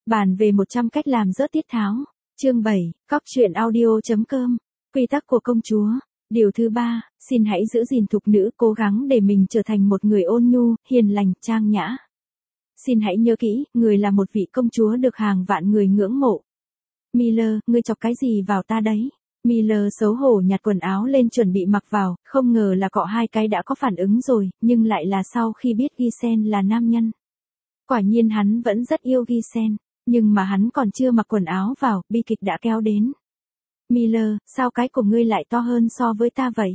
Bàn về 100 cách làm rớt tiết tháo. Chương 7, Cóc truyện audio.com. Quy tắc của công chúa. Điều thứ 3, xin hãy giữ gìn thục nữ, cố gắng để mình trở thành một người ôn nhu, hiền lành, trang nhã. Xin hãy nhớ kỹ, người là một vị công chúa được hàng vạn người ngưỡng mộ. Miller, ngươi chọc cái gì vào ta đấy? Miller xấu hổ nhặt quần áo lên chuẩn bị mặc vào, không ngờ là cọ hai cái đã có phản ứng rồi, nhưng lại là sau khi biết Gisen là nam nhân. Quả nhiên hắn vẫn rất yêu Gisen, nhưng mà hắn còn chưa mặc quần áo vào, bi kịch đã kéo đến. Miller, sao cái của ngươi lại to hơn so với ta vậy?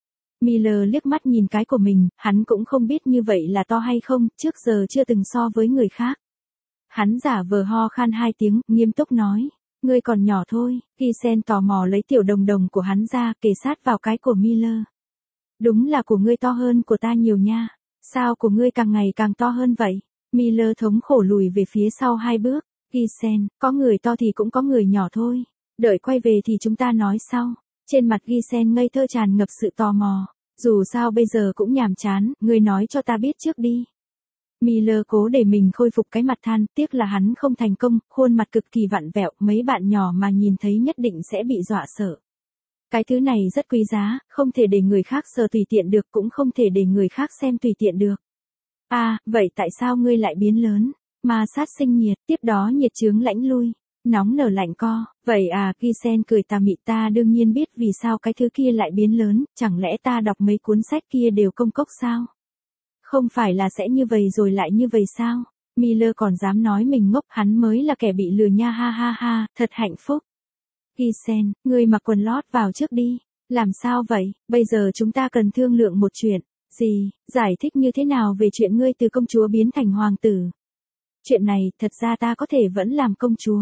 Miller liếc mắt nhìn cái của mình, hắn cũng không biết như vậy là to hay không, trước giờ chưa từng so với người khác. Hắn giả vờ ho khan 2 tiếng, nghiêm túc nói, ngươi còn nhỏ thôi. Gisen tò mò lấy tiểu đồng đồng của hắn ra, kề sát vào cái của Miller. Đúng là của ngươi to hơn của ta nhiều nha, sao của ngươi càng ngày càng to hơn vậy? Miller thống khổ lùi về phía sau 2 bước. Gisen, có người to thì cũng có người nhỏ thôi. Đợi quay về thì chúng ta nói sau. Trên mặt Gisen ngây thơ tràn ngập sự tò mò. Dù sao bây giờ cũng nhàm chán, ngươi nói cho ta biết trước đi. Miller cố để mình khôi phục cái mặt than, tiếc là hắn không thành công, khuôn mặt cực kỳ vặn vẹo, mấy bạn nhỏ mà nhìn thấy nhất định sẽ bị dọa sợ. Cái thứ này rất quý giá, không thể để người khác sờ tùy tiện được, cũng không thể để người khác xem tùy tiện được. À, vậy tại sao ngươi lại biến lớn? Ma sát sinh nhiệt, tiếp đó nhiệt chướng lãnh lui, nóng nở lạnh co. Vậy à, Gisen cười tà mị, ta đương nhiên biết vì sao cái thứ kia lại biến lớn, chẳng lẽ ta đọc mấy cuốn sách kia đều công cốc sao? Không phải là sẽ như vậy rồi lại như vậy sao? Miller còn dám nói mình ngốc, hắn mới là kẻ bị lừa nha, ha ha ha, thật hạnh phúc. Gisen, ngươi mặc quần lót vào trước đi. Làm sao vậy? Bây giờ chúng ta cần thương lượng một chuyện. Gì? Giải thích như thế nào về chuyện ngươi từ công chúa biến thành hoàng tử? Chuyện này, thật ra ta có thể vẫn làm công chúa.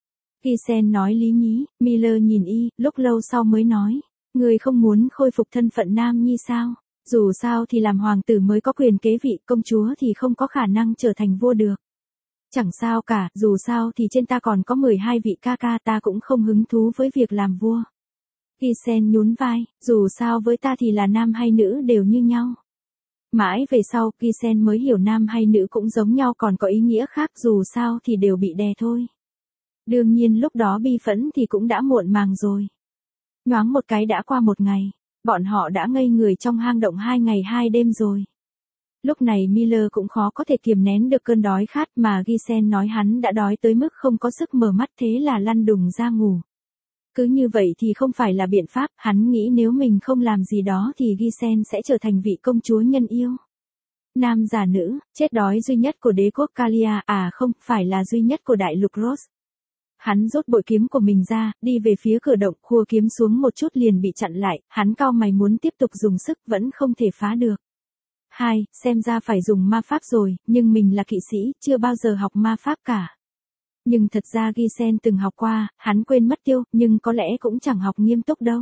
Gisen nói lý nhí. Miller nhìn y, lúc lâu sau mới nói, ngươi không muốn khôi phục thân phận nam nhi sao? Dù sao thì làm hoàng tử mới có quyền kế vị, công chúa thì không có khả năng trở thành vua được. Chẳng sao cả, dù sao thì trên ta còn có 12 vị ca ca, ta cũng không hứng thú với việc làm vua. Gisen nhún vai, dù sao với ta thì là nam hay nữ đều như nhau. Mãi về sau, Gisen mới hiểu nam hay nữ cũng giống nhau, còn có ý nghĩa khác, dù sao thì đều bị đè thôi. Đương nhiên lúc đó bi phẫn thì cũng đã muộn màng rồi. Nhoáng một cái đã qua 1 ngày, bọn họ đã ngây người trong hang động 2 ngày 2 đêm rồi. Lúc này Miller cũng khó có thể kiềm nén được cơn đói khát, mà Gisen nói hắn đã đói tới mức không có sức mở mắt, thế là lăn đùng ra ngủ. Cứ như vậy thì không phải là biện pháp, hắn nghĩ nếu mình không làm gì đó thì Gisen sẽ trở thành vị công chúa nhân yêu. Nam giả nữ, chết đói duy nhất của đế quốc Kalia, à không, phải là duy nhất của đại lục Rose. Hắn rút bội kiếm của mình ra, đi về phía cửa động, khua kiếm xuống một chút liền bị chặn lại, hắn cau mày muốn tiếp tục dùng sức vẫn không thể phá được. Xem ra phải dùng ma pháp rồi, nhưng mình là kỵ sĩ, chưa bao giờ học ma pháp cả. Nhưng thật ra Gisen từng học qua, hắn quên mất tiêu, nhưng có lẽ cũng chẳng học nghiêm túc đâu.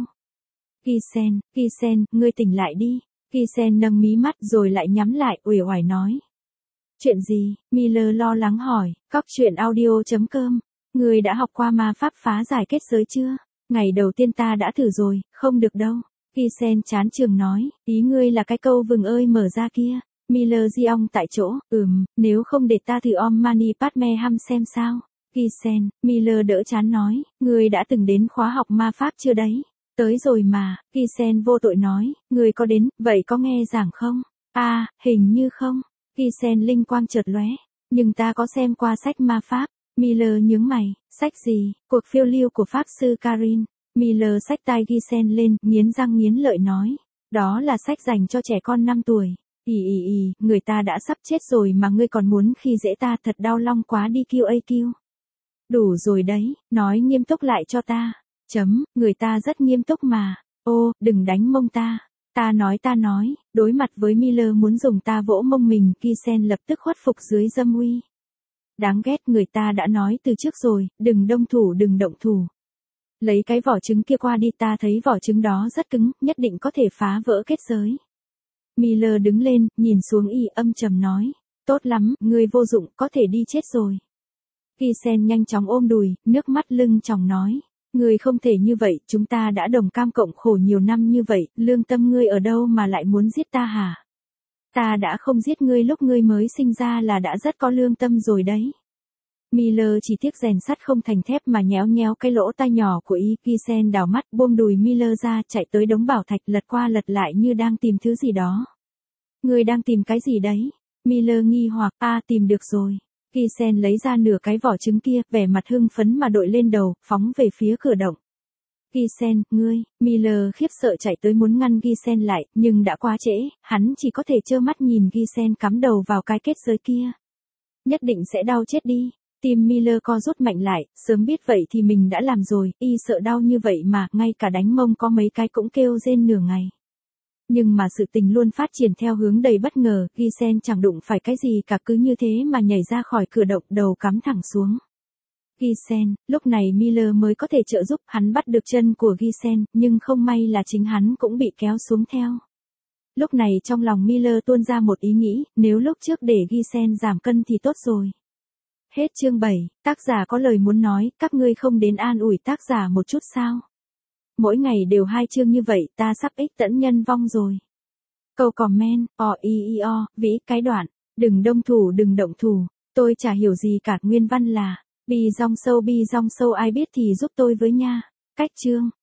Gisen, ngươi tỉnh lại đi. Gisen nâng mí mắt rồi lại nhắm lại, uể oải nói. Chuyện gì? Miller lo lắng hỏi. Cóc truyện audio.com. Ngươi đã học qua ma pháp phá giải kết giới chưa? Ngày đầu tiên ta đã thử rồi, không được đâu. Gisen chán trường nói, ý ngươi là cái câu vừng ơi mở ra kia. Miller giong tại chỗ, nếu không để ta thử Om Mani Padme Hum xem sao. Gisen, Miller đỡ chán nói, ngươi đã từng đến khóa học ma pháp chưa đấy? Tới rồi mà. Gisen vô tội nói, ngươi có đến, vậy có nghe giảng không? À, hình như không. Gisen linh quang chợt lóe, nhưng ta có xem qua sách ma pháp. Miller nhướng mày, sách gì? Cuộc phiêu lưu của pháp sư Karin. Miller xách tai Gisen lên, nghiến răng nghiến lợi nói, đó là sách dành cho trẻ con 5 tuổi. Người ta đã sắp chết rồi mà ngươi còn muốn khi dễ ta, thật đau lòng quá đi QAQ. Đủ rồi đấy, nói nghiêm túc lại cho ta. Người ta rất nghiêm túc mà. Ô, đừng đánh mông ta. Ta nói, đối mặt với Miller muốn dùng ta vỗ mông mình, Gisen lập tức khuất phục dưới dâm uy. Đáng ghét, người ta đã nói từ trước rồi, đừng động thủ. Lấy cái vỏ trứng kia qua đi, ta thấy vỏ trứng đó rất cứng, nhất định có thể phá vỡ kết giới. Miller đứng lên, nhìn xuống y, âm trầm nói, tốt lắm, ngươi vô dụng, có thể đi chết rồi. Gisen nhanh chóng ôm đùi, nước mắt lưng tròng nói, ngươi không thể như vậy, chúng ta đã đồng cam cộng khổ nhiều năm như vậy, lương tâm ngươi ở đâu mà lại muốn giết ta hả? Ta đã không giết ngươi lúc ngươi mới sinh ra là đã rất có lương tâm rồi đấy. Miller chỉ tiếc rèn sắt không thành thép mà nhéo nhéo cái lỗ tai nhỏ của y. Gisen đảo mắt buông đùi Miller ra, chạy tới đống bảo thạch lật qua lật lại như đang tìm thứ gì đó. Ngươi đang tìm cái gì đấy? Miller nghi hoặc, tìm được rồi. Gisen lấy ra nửa cái vỏ trứng kia, vẻ mặt hưng phấn mà đội lên đầu, phóng về phía cửa động. Gisen, ngươi, Miller khiếp sợ chạy tới muốn ngăn Gisen lại, nhưng đã quá trễ, hắn chỉ có thể trơ mắt nhìn Gisen cắm đầu vào cái kết giới kia. Nhất định sẽ đau chết đi. Tim Miller co rút mạnh lại, sớm biết vậy thì mình đã làm rồi, y sợ đau như vậy mà, ngay cả đánh mông có mấy cái cũng kêu rên nửa ngày. Nhưng mà sự tình luôn phát triển theo hướng đầy bất ngờ, Gisen chẳng đụng phải cái gì cả, cứ như thế mà nhảy ra khỏi cửa động, đầu cắm thẳng xuống. Gisen, lúc này Miller mới có thể trợ giúp, hắn bắt được chân của Gisen, nhưng không may là chính hắn cũng bị kéo xuống theo. Lúc này trong lòng Miller tuôn ra một ý nghĩ, nếu lúc trước để Gisen giảm cân thì tốt rồi. Hết chương 7, tác giả có lời muốn nói, các ngươi không đến an ủi tác giả một chút sao? Mỗi ngày đều 2 chương như vậy, ta sắp ích tẫn nhân vong rồi. Câu comment, vĩ cái đoạn, đừng động thủ, tôi chả hiểu gì cả, nguyên văn là, bi dong sâu ai biết thì giúp tôi với nha. Cách chương.